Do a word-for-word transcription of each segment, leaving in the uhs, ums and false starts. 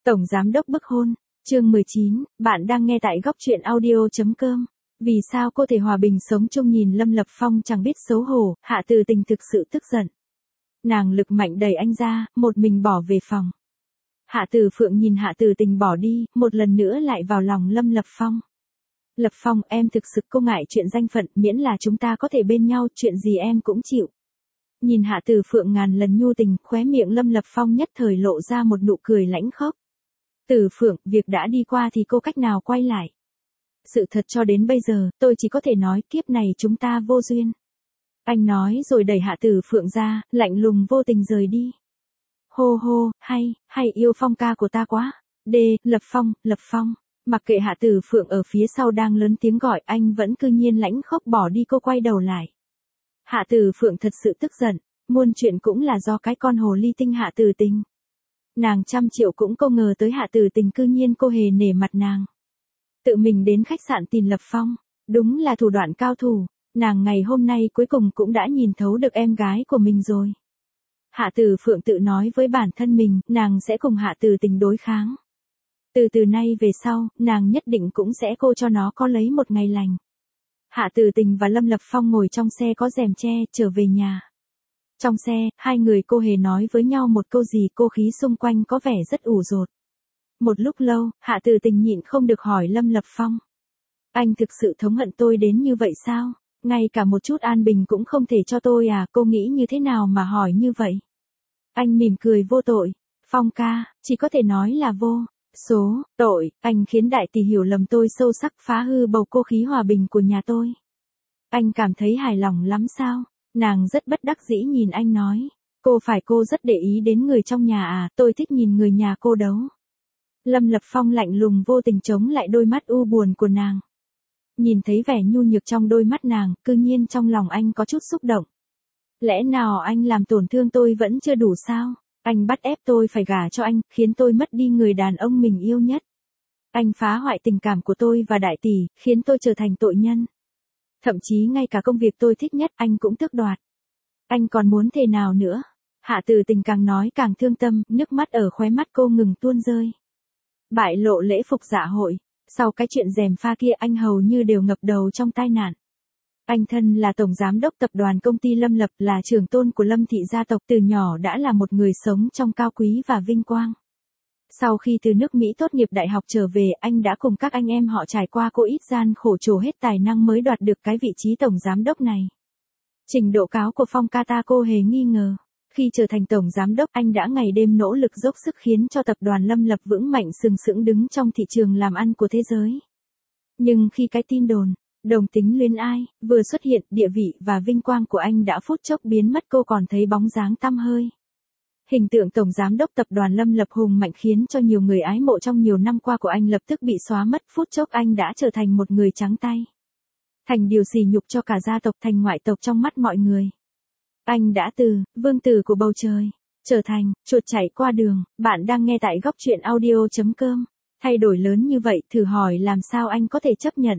Tổng Giám đốc bức hôn, chương mười chín, bạn đang nghe tại góc truyện audio.com. Vì sao cô thể hòa bình sống chung? Nhìn Lâm Lập Phong chẳng biết xấu hổ, Hạ Từ Tình thực sự tức giận. Nàng lực mạnh đẩy anh ra, một mình bỏ về phòng. Hạ Từ Phượng nhìn Hạ Từ Tình bỏ đi, một lần nữa lại vào lòng Lâm Lập Phong. Lập Phong, em thực sự không ngại chuyện danh phận, miễn là chúng ta có thể bên nhau, chuyện gì em cũng chịu. Nhìn Hạ Từ Phượng ngàn lần nhu tình, khóe miệng Lâm Lập Phong nhất thời lộ ra một nụ cười lãnh khốc. Từ Phượng, việc đã đi qua thì cô cách nào quay lại? Sự thật cho đến bây giờ, tôi chỉ có thể nói kiếp này chúng ta vô duyên. Anh nói rồi đẩy Hạ Từ Phượng ra, lạnh lùng vô tình rời đi. Hô hô, hay, hay yêu Phong ca của ta quá. Đê, Lập Phong, Lập Phong. Mặc kệ Hạ Từ Phượng ở phía sau đang lớn tiếng gọi, anh vẫn cư nhiên lãnh khốc bỏ đi. Cô quay đầu lại. Hạ Từ Phượng thật sự tức giận, muôn chuyện cũng là do cái con hồ ly tinh Hạ Từ Tình. Nàng trăm triệu cũng không ngờ tới Hạ Từ Tình cư nhiên cô hề nể mặt nàng. Tự mình đến khách sạn tìm Lập Phong, đúng là thủ đoạn cao thủ, nàng ngày hôm nay cuối cùng cũng đã nhìn thấu được em gái của mình rồi. Hạ Từ Phượng tự nói với bản thân mình, nàng sẽ cùng Hạ Từ Tình đối kháng. Từ từ nay về sau, nàng nhất định cũng sẽ cô cho nó có lấy một ngày lành. Hạ Từ Tình và Lâm Lập Phong ngồi trong xe có rèm che, trở về nhà. Trong xe, hai người cô hề nói với nhau một câu gì, cô khí xung quanh có vẻ rất ủ rột. Một lúc lâu, Hạ Từ Tình nhịn không được hỏi Lâm Lập Phong. Anh thực sự thống hận tôi đến như vậy sao? Ngay cả một chút an bình cũng không thể cho tôi à? Cô nghĩ như thế nào mà hỏi như vậy? Anh mỉm cười vô tội. Phong ca, chỉ có thể nói là vô số tội. Anh khiến đại tỷ hiểu lầm tôi sâu sắc, phá hư bầu không khí hòa bình của nhà tôi. Anh cảm thấy hài lòng lắm sao? Nàng rất bất đắc dĩ nhìn anh nói. Cô phải cô rất để ý đến người trong nhà à? Tôi thích nhìn người nhà cô đấu. Lâm Lập Phong lạnh lùng vô tình chống lại đôi mắt u buồn của nàng. Nhìn thấy vẻ nhu nhược trong đôi mắt nàng, cư nhiên trong lòng anh có chút xúc động. Lẽ nào anh làm tổn thương tôi vẫn chưa đủ sao? Anh bắt ép tôi phải gả cho anh, khiến tôi mất đi người đàn ông mình yêu nhất. Anh phá hoại tình cảm của tôi và đại tỷ, khiến tôi trở thành tội nhân. Thậm chí ngay cả công việc tôi thích nhất anh cũng tước đoạt. Anh còn muốn thế nào nữa? Hạ Từ Tình càng nói càng thương tâm, nước mắt ở khóe mắt cô ngừng tuôn rơi. Bại lộ lễ phục dạ hội. Sau cái chuyện gièm pha kia anh hầu như đều ngập đầu trong tai nạn. Anh thân là tổng giám đốc tập đoàn công ty Lâm Lập, là trưởng tôn của Lâm thị gia tộc, từ nhỏ đã là một người sống trong cao quý và vinh quang. Sau khi từ nước Mỹ tốt nghiệp đại học trở về, anh đã cùng các anh em họ trải qua cô ít gian khổ trổ hết tài năng mới đoạt được cái vị trí tổng giám đốc này. Trình độ cao của Phong ca ta cô hề nghi ngờ. Khi trở thành tổng giám đốc, anh đã ngày đêm nỗ lực dốc sức khiến cho tập đoàn Lâm Lập vững mạnh sừng sững đứng trong thị trường làm ăn của thế giới. Nhưng khi cái tin đồn, đồng tính luyến ai, vừa xuất hiện, địa vị và vinh quang của anh đã phút chốc biến mất, cô còn thấy bóng dáng tăm hơi. Hình tượng tổng giám đốc tập đoàn Lâm Lập hùng mạnh khiến cho nhiều người ái mộ trong nhiều năm qua của anh lập tức bị xóa mất, phút chốc anh đã trở thành một người trắng tay. Thành điều sỉ nhục cho cả gia tộc, thành ngoại tộc trong mắt mọi người. Anh đã từ vương tử của bầu trời, trở thành chuột chạy qua đường. Bạn đang nghe tại góc truyện audio.com. Thay đổi lớn như vậy, thử hỏi làm sao anh có thể chấp nhận?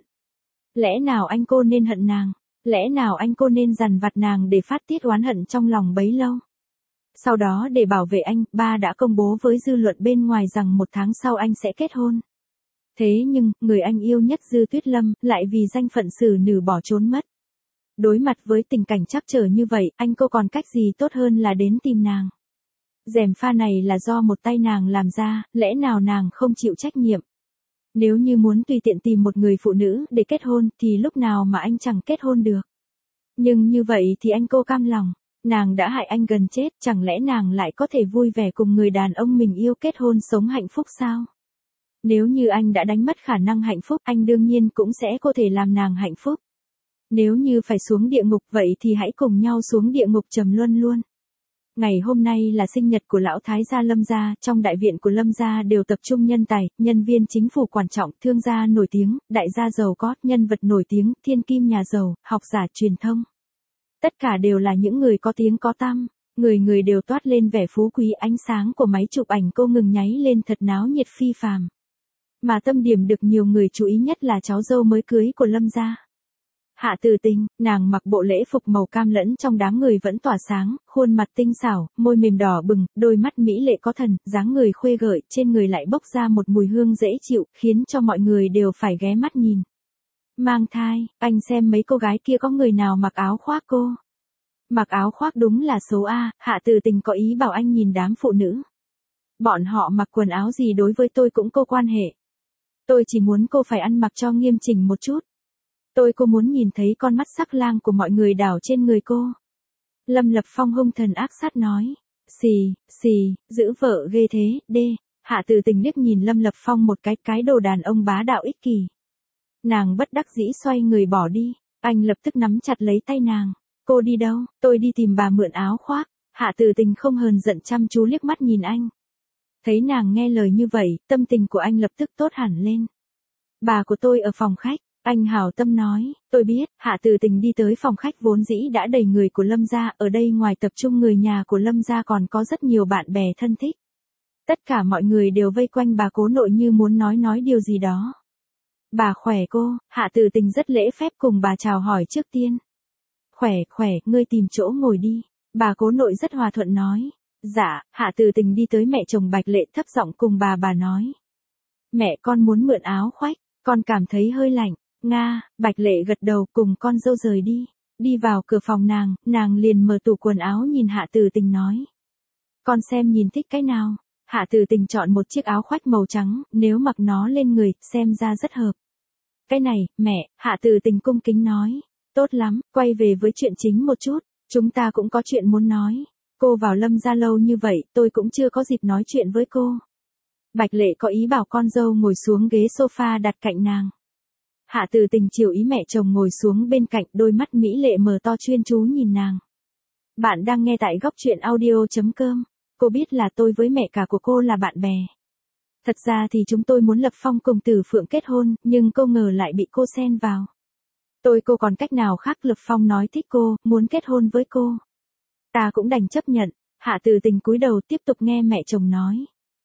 Lẽ nào anh cô nên hận nàng? Lẽ nào anh cô nên dằn vặt nàng để phát tiết oán hận trong lòng bấy lâu? Sau đó để bảo vệ anh, ba đã công bố với dư luận bên ngoài rằng một tháng sau anh sẽ kết hôn. Thế nhưng, người anh yêu nhất Dư Tuyết Lâm, lại vì danh phận xử nữ bỏ trốn mất. Đối mặt với tình cảnh trắc trở như vậy, anh cô còn cách gì tốt hơn là đến tìm nàng. Gièm pha này là do một tay nàng làm ra, lẽ nào nàng không chịu trách nhiệm? Nếu như muốn tùy tiện tìm một người phụ nữ để kết hôn, thì lúc nào mà anh chẳng kết hôn được. Nhưng như vậy thì anh cô cam lòng, nàng đã hại anh gần chết, chẳng lẽ nàng lại có thể vui vẻ cùng người đàn ông mình yêu kết hôn sống hạnh phúc sao? Nếu như anh đã đánh mất khả năng hạnh phúc, anh đương nhiên cũng sẽ có thể làm nàng hạnh phúc. Nếu như phải xuống địa ngục vậy thì hãy cùng nhau xuống địa ngục trầm luân luôn. Ngày hôm nay là sinh nhật của lão thái gia Lâm gia, trong đại viện của Lâm gia đều tập trung nhân tài, nhân viên chính phủ quan trọng, thương gia nổi tiếng, đại gia giàu có, nhân vật nổi tiếng, thiên kim nhà giàu, học giả truyền thông. Tất cả đều là những người có tiếng có tăm, người người đều toát lên vẻ phú quý, ánh sáng của máy chụp ảnh cô ngừng nháy lên thật náo nhiệt phi phàm. Mà tâm điểm được nhiều người chú ý nhất là cháu dâu mới cưới của Lâm gia. Hạ Từ Tình, nàng mặc bộ lễ phục màu cam lẫn trong đám người vẫn tỏa sáng, khuôn mặt tinh xảo, môi mềm đỏ bừng, đôi mắt mỹ lệ có thần, dáng người khuê gợi, trên người lại bốc ra một mùi hương dễ chịu, khiến cho mọi người đều phải ghé mắt nhìn. Mang thai, anh xem mấy cô gái kia có người nào mặc áo khoác cô? Mặc áo khoác đúng là số A, Hạ Từ Tình có ý bảo anh nhìn đám phụ nữ. Bọn họ mặc quần áo gì đối với tôi cũng có quan hệ. Tôi chỉ muốn cô phải ăn mặc cho nghiêm chỉnh một chút. Tôi cô muốn nhìn thấy con mắt sắc lang của mọi người đảo trên người cô. Lâm Lập Phong hung thần ác sát nói. Xì, xì, giữ vợ ghê thế, đê. Hạ Từ Tình liếc nhìn Lâm Lập Phong một cái, cái đồ đàn ông bá đạo ích kỷ. Nàng bất đắc dĩ xoay người bỏ đi. Anh lập tức nắm chặt lấy tay nàng. Cô đi đâu? Tôi đi tìm bà mượn áo khoác. Hạ Từ Tình không hờn giận chăm chú liếc mắt nhìn anh. Thấy nàng nghe lời như vậy, tâm tình của anh lập tức tốt hẳn lên. Bà của tôi ở phòng khách. Anh hảo tâm nói, tôi biết. Hạ Từ Tình đi tới phòng khách vốn dĩ đã đầy người của Lâm gia, ở đây ngoài tập trung người nhà của Lâm gia còn có rất nhiều bạn bè thân thích. Tất cả mọi người đều vây quanh bà cố nội như muốn nói nói điều gì đó. Bà khỏe cô? Hạ Từ Tình rất lễ phép cùng bà chào hỏi trước tiên. Khỏe, khỏe, ngươi tìm chỗ ngồi đi. Bà cố nội rất hòa thuận nói. Dạ, Hạ Từ Tình đi tới mẹ chồng Bạch Lệ thấp giọng cùng bà bà nói. Mẹ con muốn mượn áo khoác, con cảm thấy hơi lạnh. Nga, Bạch Lệ gật đầu cùng con dâu rời đi. Đi vào cửa phòng nàng, nàng liền mở tủ quần áo nhìn Hạ Từ Tình nói. Con xem nhìn thích cái nào. Hạ Từ Tình chọn một chiếc áo khoác màu trắng, nếu mặc nó lên người, xem ra rất hợp. Cái này, mẹ, Hạ Từ Tình cung kính nói. Tốt lắm, quay về với chuyện chính một chút, chúng ta cũng có chuyện muốn nói. Cô vào Lâm gia lâu như vậy, tôi cũng chưa có dịp nói chuyện với cô. Bạch Lệ có ý bảo con dâu ngồi xuống ghế sofa đặt cạnh nàng. Hạ Từ Tình chiều ý mẹ chồng ngồi xuống bên cạnh, đôi mắt mỹ lệ mở to chuyên chú nhìn nàng. Bạn đang nghe tại góc truyện audio chấm com. Cô biết là tôi với mẹ cả của cô là bạn bè. Thật ra thì chúng tôi muốn Lập Phong cùng Tử Phượng kết hôn, nhưng cô ngờ lại bị cô xen vào. Tôi cô còn cách nào khác? Lập Phong nói thích cô, muốn kết hôn với cô. Ta cũng đành chấp nhận. Hạ Từ Tình cúi đầu tiếp tục nghe mẹ chồng nói.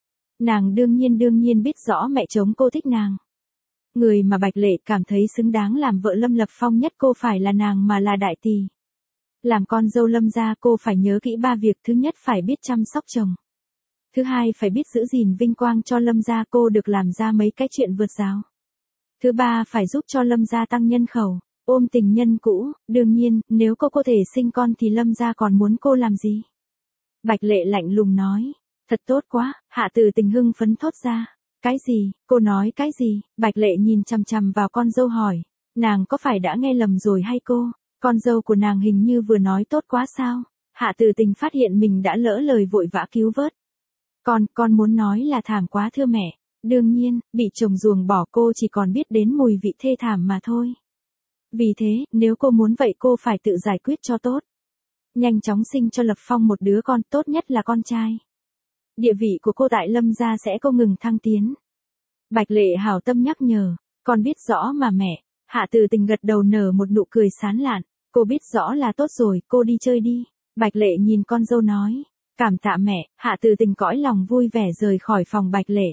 Nàng đương nhiên đương nhiên biết rõ mẹ chồng cô thích nàng. Người mà Bạch Lệ cảm thấy xứng đáng làm vợ Lâm Lập Phong nhất cô phải là nàng mà là đại tỷ. Làm con dâu Lâm gia cô phải nhớ kỹ ba việc. Thứ nhất phải biết chăm sóc chồng. Thứ hai phải biết giữ gìn vinh quang cho Lâm gia, cô được làm ra mấy cái chuyện vượt rào. Thứ ba phải giúp cho Lâm gia tăng nhân khẩu, ôm tình nhân cũ. Đương nhiên, nếu cô có thể sinh con thì Lâm gia còn muốn cô làm gì? Bạch Lệ lạnh lùng nói. Thật tốt quá. Hạ Từ Tình hưng phấn thốt ra. Cái gì? Cô nói cái gì? Bạch Lệ nhìn chằm chằm vào con dâu hỏi. Nàng có phải đã nghe lầm rồi hay cô? Con dâu của nàng hình như vừa nói tốt quá sao? Hạ Từ Tình phát hiện mình đã lỡ lời vội vã cứu vớt. Con, con muốn nói là thảm quá thưa mẹ. Đương nhiên, bị chồng ruồng bỏ cô chỉ còn biết đến mùi vị thê thảm mà thôi. Vì thế, nếu cô muốn vậy cô phải tự giải quyết cho tốt. Nhanh chóng sinh cho Lập Phong một đứa con, tốt nhất là con trai. Địa vị của cô tại Lâm gia sẽ không ngừng thăng tiến. Bạch Lệ hảo tâm nhắc nhở. Con biết rõ mà mẹ. Hạ Từ Tình gật đầu nở một nụ cười sán lạn. Cô biết rõ là tốt rồi, cô đi chơi đi. Bạch Lệ nhìn con dâu nói. Cảm tạ mẹ. Hạ Từ Tình cõi lòng vui vẻ rời khỏi phòng Bạch Lệ.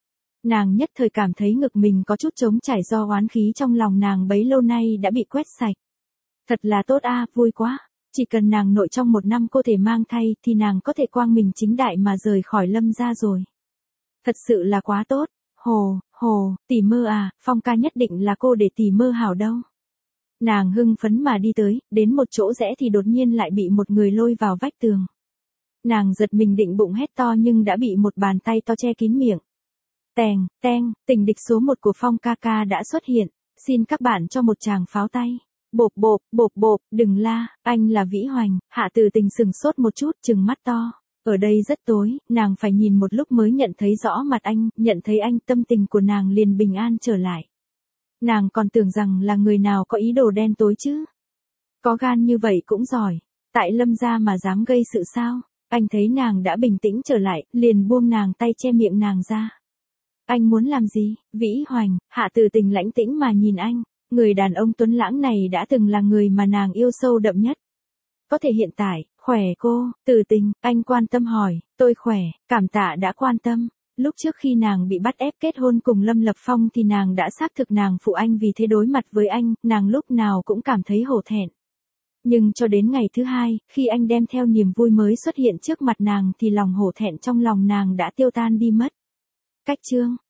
Nàng nhất thời cảm thấy ngực mình có chút trống trải do oán khí trong lòng nàng bấy lâu nay đã bị quét sạch. Thật là tốt a, vui quá. Chỉ cần nàng nội trong một năm cô thể mang thai thì nàng có thể quang minh chính đại mà rời khỏi Lâm gia rồi. Thật sự là quá tốt. Hồ, hồ, tỷ mơ à, Phong ca nhất định là cô để tỷ mơ hảo đâu. Nàng hưng phấn mà đi tới, đến một chỗ rẽ thì đột nhiên lại bị một người lôi vào vách tường. Nàng giật mình định bụng hét to nhưng đã bị một bàn tay to che kín miệng. Tèng, teng, tình địch số một của Phong ca ca đã xuất hiện. Xin các bạn cho một tràng pháo tay. Bộp bộp, bộp bộp, đừng la, anh là Vĩ Hoành. Hạ Từ Tình sừng sốt một chút, trừng mắt to. Ở đây rất tối, nàng phải nhìn một lúc mới nhận thấy rõ mặt anh, nhận thấy anh, tâm tình của nàng liền bình an trở lại. Nàng còn tưởng rằng là người nào có ý đồ đen tối chứ. Có gan như vậy cũng giỏi. Tại Lâm gia mà dám gây sự sao? Anh thấy nàng đã bình tĩnh trở lại, liền buông nàng tay che miệng nàng ra. Anh muốn làm gì? Vĩ Hoành. Hạ Từ Tình lãnh tĩnh mà nhìn anh. Người đàn ông tuấn lãng này đã từng là người mà nàng yêu sâu đậm nhất. Có thể hiện tại, khỏe cô? Từ Tình, anh quan tâm hỏi. Tôi khỏe, cảm tạ đã quan tâm. Lúc trước khi nàng bị bắt ép kết hôn cùng Lâm Lập Phong thì nàng đã xác thực nàng phụ anh, vì thế đối mặt với anh, nàng lúc nào cũng cảm thấy hổ thẹn. Nhưng cho đến ngày thứ hai, khi anh đem theo niềm vui mới xuất hiện trước mặt nàng thì lòng hổ thẹn trong lòng nàng đã tiêu tan đi mất. Cách chương